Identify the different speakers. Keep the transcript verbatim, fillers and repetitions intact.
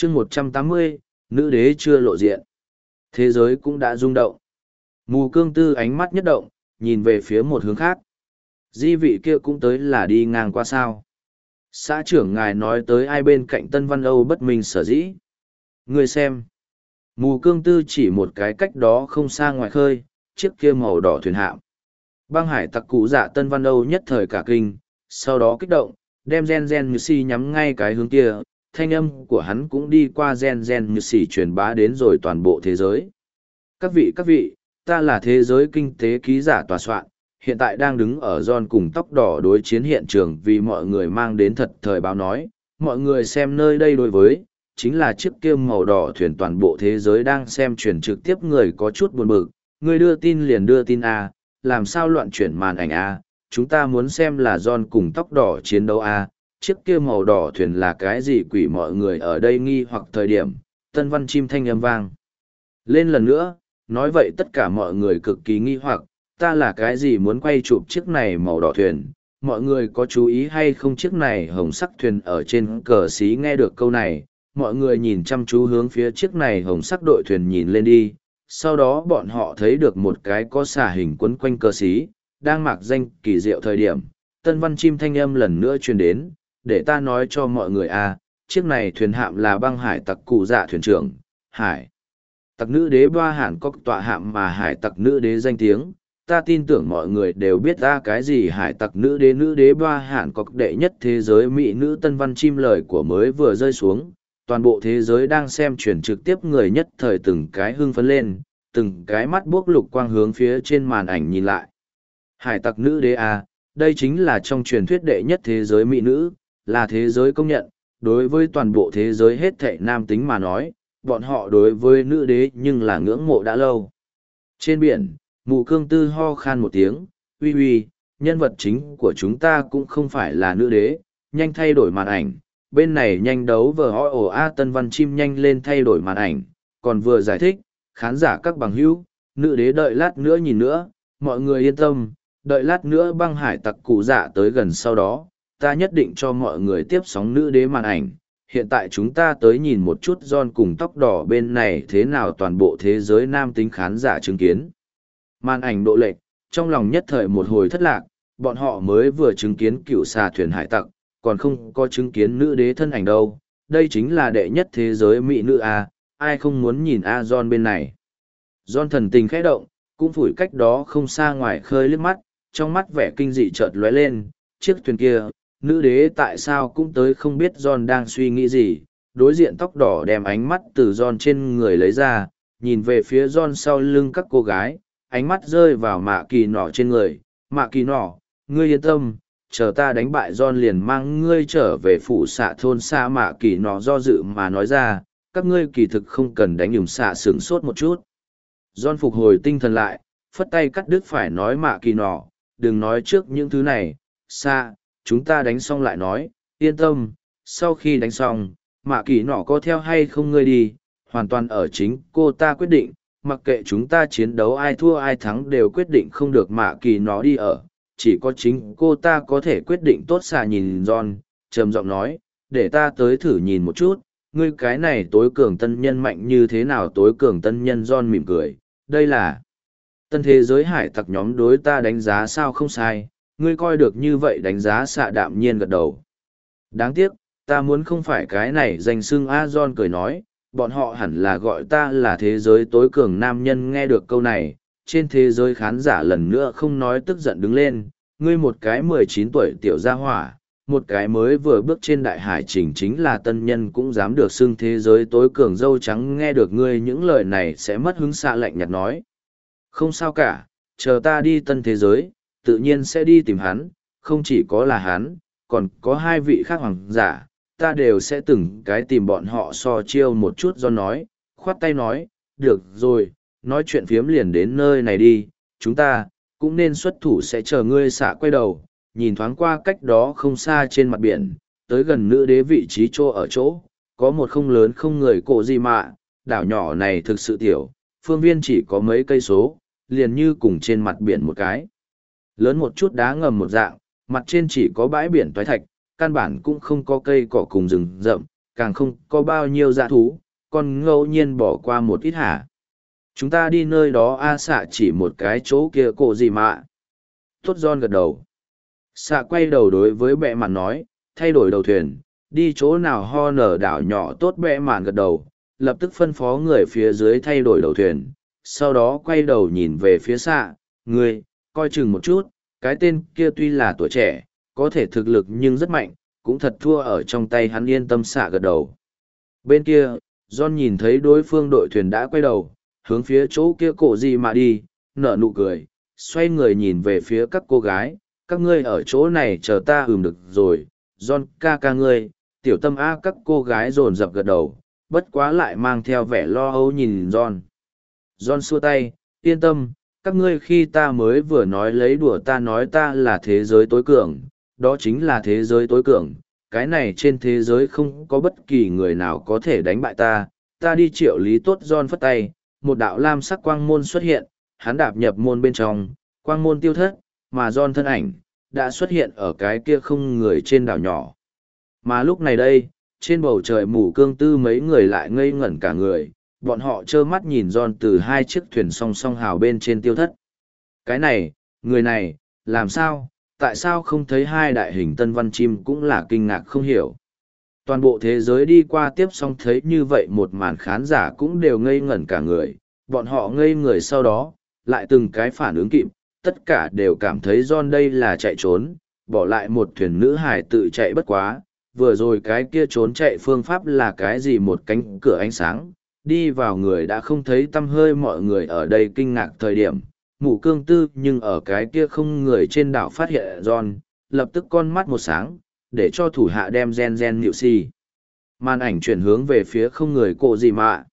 Speaker 1: chương một trăm tám mươi, nữ đế chưa lộ diện. Thế giới cũng đã rung động. Mù cương tư ánh mắt nhất động, nhìn về phía một hướng khác. Di vị kia cũng tới là đi ngang qua sao. Xã trưởng ngài nói tới ai bên cạnh Tân Văn Âu bất minh sở dĩ. Người xem. Mù cương tư chỉ một cái cách đó không xa ngoài khơi, chiếc kia màu đỏ thuyền hạm. Băng hải tặc cụ dạ Tân Văn Âu nhất thời cả kinh, sau đó kích động, đem gen gen như si nhắm ngay cái hướng kia, thanh âm của hắn cũng đi qua gen gen như si truyền bá đến rồi toàn bộ thế giới. Các vị các vị, ta là thế giới kinh tế ký giả tòa soạn, hiện tại đang đứng ở John cùng tóc đỏ đối chiến hiện trường vì mọi người mang đến thật thời báo nói, mọi người xem nơi đây đối với, chính là chiếc kia màu đỏ thuyền toàn bộ thế giới đang xem truyền trực tiếp người có chút buồn bực, người đưa tin liền đưa tin A, làm sao loạn chuyển màn ảnh A, chúng ta muốn xem là John cùng tóc đỏ chiến đấu A, chiếc kia màu đỏ thuyền là cái gì quỷ mọi người ở đây nghi hoặc thời điểm, tân văn chim thanh âm vang. Lên lần nữa, nói vậy tất cả mọi người cực kỳ nghi hoặc, ta là cái gì muốn quay chụp chiếc này màu đỏ thuyền, mọi người có chú ý hay không chiếc này hồng sắc thuyền ở trên cờ xí nghe được câu này, mọi người nhìn chăm chú hướng phía chiếc này hồng sắc đội thuyền nhìn lên đi, sau đó bọn họ thấy được một cái có xà hình quấn quanh cờ xí, đang mặc danh kỳ diệu thời điểm, tân văn chim thanh âm lần nữa truyền đến, để ta nói cho mọi người a, chiếc này thuyền hạm là băng hải tặc cụ dạ thuyền trưởng, hải. Tặc nữ đế Ba Hàn có tọa hạm mà hải tặc nữ đế danh tiếng, ta tin tưởng mọi người đều biết ra cái gì hải tặc nữ đế nữ đế Ba Hàn có đệ nhất thế giới mỹ nữ tân văn chim lời của mới vừa rơi xuống, toàn bộ thế giới đang xem truyền trực tiếp người nhất thời từng cái hưng phấn lên, từng cái mắt buốc lục quang hướng phía trên màn ảnh nhìn lại. Hải tặc nữ đế à, đây chính là trong truyền thuyết đệ nhất thế giới mỹ nữ, là thế giới công nhận, đối với toàn bộ thế giới hết thảy nam tính mà nói, bọn họ đối với nữ đế nhưng là ngưỡng mộ đã lâu. Trên biển, mù cương tư ho khan một tiếng, uy uy, nhân vật chính của chúng ta cũng không phải là nữ đế, nhanh thay đổi màn ảnh, bên này nhanh đấu vờ ho ồ a tân văn chim nhanh lên thay đổi màn ảnh, còn vừa giải thích, khán giả các bằng hữu, nữ đế đợi lát nữa nhìn nữa, mọi người yên tâm, đợi lát nữa băng hải tặc cụ dạ tới gần sau đó, ta nhất định cho mọi người tiếp sóng nữ đế màn ảnh. Hiện tại chúng ta tới nhìn một chút John cùng tóc đỏ bên này thế nào toàn bộ thế giới nam tính khán giả chứng kiến. Màn ảnh độ lệch, trong lòng nhất thời một hồi thất lạc, bọn họ mới vừa chứng kiến cựu xà thuyền hải tặc, còn không có chứng kiến nữ đế thân ảnh đâu. Đây chính là đệ nhất thế giới mỹ nữ A, ai không muốn nhìn A John bên này. John thần tình khẽ động, cũng phủi cách đó không xa ngoài khơi liếc mắt, trong mắt vẻ kinh dị chợt lóe lên, chiếc thuyền kia, nữ đế tại sao cũng tới không biết John đang suy nghĩ gì, đối diện tóc đỏ đem ánh mắt từ John trên người lấy ra, nhìn về phía John sau lưng các cô gái, ánh mắt rơi vào mạ kỳ nỏ trên người, mạ kỳ nỏ, ngươi yên tâm, chờ ta đánh bại John liền mang ngươi trở về phủ xạ thôn xa mạ kỳ nỏ do dự mà nói ra, các ngươi kỳ thực không cần đánh nhùm xạ sướng sốt một chút. John phục hồi tinh thần lại, phất tay cắt đứt phải nói mạ kỳ nỏ, đừng nói trước những thứ này, xa, chúng ta đánh xong lại nói, yên tâm, sau khi đánh xong, mạ kỳ nọ có theo hay không ngươi đi, hoàn toàn ở chính cô ta quyết định, mặc kệ chúng ta chiến đấu ai thua ai thắng đều quyết định không được mạ kỳ nó đi ở, chỉ có chính cô ta có thể quyết định tốt xạ nhìn John, trầm giọng nói, để ta tới thử nhìn một chút, ngươi cái này tối cường tân nhân mạnh như thế nào tối cường tân nhân John mỉm cười, đây là tân thế giới hải tặc nhóm đối ta đánh giá sao không sai. Ngươi coi được như vậy đánh giá xạ đạm nhiên gật đầu. Đáng tiếc, ta muốn không phải cái này danh xưng A John cười nói, bọn họ hẳn là gọi ta là thế giới tối cường nam nhân nghe được câu này, trên thế giới khán giả lần nữa không nói tức giận đứng lên, ngươi một cái mười chín tuổi tiểu gia hỏa, một cái mới vừa bước trên đại hải trình chính là tân nhân cũng dám được xưng thế giới tối cường dâu trắng nghe được ngươi những lời này sẽ mất hứng xạ lạnh nhạt nói. Không sao cả, chờ ta đi tân thế giới, tự nhiên sẽ đi tìm hắn, không chỉ có là hắn, còn có hai vị khác hoàng giả, ta đều sẽ từng cái tìm bọn họ so chiêu một chút do nói, khoát tay nói, được rồi, nói chuyện phiếm liền đến nơi này đi, chúng ta, cũng nên xuất thủ sẽ chờ ngươi xạ quay đầu, nhìn thoáng qua cách đó không xa trên mặt biển, tới gần nữ đế vị trí chỗ ở chỗ, có một không lớn không người cổ gì mà, đảo nhỏ này thực sự tiểu, phương viên chỉ có mấy cây số, liền như cùng trên mặt biển một cái. Lớn một chút đá ngầm một dạng, mặt trên chỉ có bãi biển toái thạch, căn bản cũng không có cây cỏ cùng rừng rậm, càng không có bao nhiêu dã thú, còn ngẫu nhiên bỏ qua một ít hả. Chúng ta đi nơi đó a xạ chỉ một cái chỗ kia cổ gì mà. Tốt John gật đầu. Xạ quay đầu đối với bệ mạn nói, thay đổi đầu thuyền, đi chỗ nào ho nở đảo nhỏ tốt bệ mạn gật đầu, lập tức phân phó người phía dưới thay đổi đầu thuyền, sau đó quay đầu nhìn về phía xạ, người, coi chừng một chút, cái tên kia tuy là tuổi trẻ, có thể thực lực nhưng rất mạnh, cũng thật thua ở trong tay hắn yên tâm xạ gật đầu. Bên kia, John nhìn thấy đối phương đội thuyền đã quay đầu, hướng phía chỗ kia cổ gì mà đi, nở nụ cười, xoay người nhìn về phía các cô gái, các ngươi ở chỗ này chờ ta ừm được rồi, John ca ca ngươi, tiểu tâm a các cô gái rồn rập gật đầu, bất quá lại mang theo vẻ lo âu nhìn John. John xua tay, yên tâm, các ngươi khi ta mới vừa nói lấy đùa ta nói ta là thế giới tối cường, đó chính là thế giới tối cường, cái này trên thế giới không có bất kỳ người nào có thể đánh bại ta, ta đi triệu lý tốt. John phất tay, một đạo lam sắc quang môn xuất hiện, hắn đạp nhập môn bên trong, quang môn tiêu thất, mà John thân ảnh, đã xuất hiện ở cái kia không người trên đảo nhỏ. Mà lúc này đây, trên bầu trời mù cương tư mấy người lại ngây ngẩn cả người, bọn họ trơ mắt nhìn John từ hai chiếc thuyền song song hào bên trên tiêu thất. Cái này, người này, làm sao, tại sao không thấy hai đại hình tân văn chim cũng là kinh ngạc không hiểu. Toàn bộ thế giới đi qua tiếp xong thấy như vậy một màn khán giả cũng đều ngây ngẩn cả người, bọn họ ngây người sau đó, lại từng cái phản ứng kịp, tất cả đều cảm thấy John đây là chạy trốn, bỏ lại một thuyền nữ hải tự chạy bất quá, vừa rồi cái kia trốn chạy phương pháp là cái gì một cánh cửa ánh sáng, đi vào người đã không thấy tăm hơi mọi người ở đây kinh ngạc thời điểm, mụ cương tư nhưng ở cái kia không người trên đảo phát hiện John, lập tức con mắt một sáng, để cho thủ hạ đem gen gen nhịu si. Màn ảnh chuyển hướng về phía không người cổ gì mà.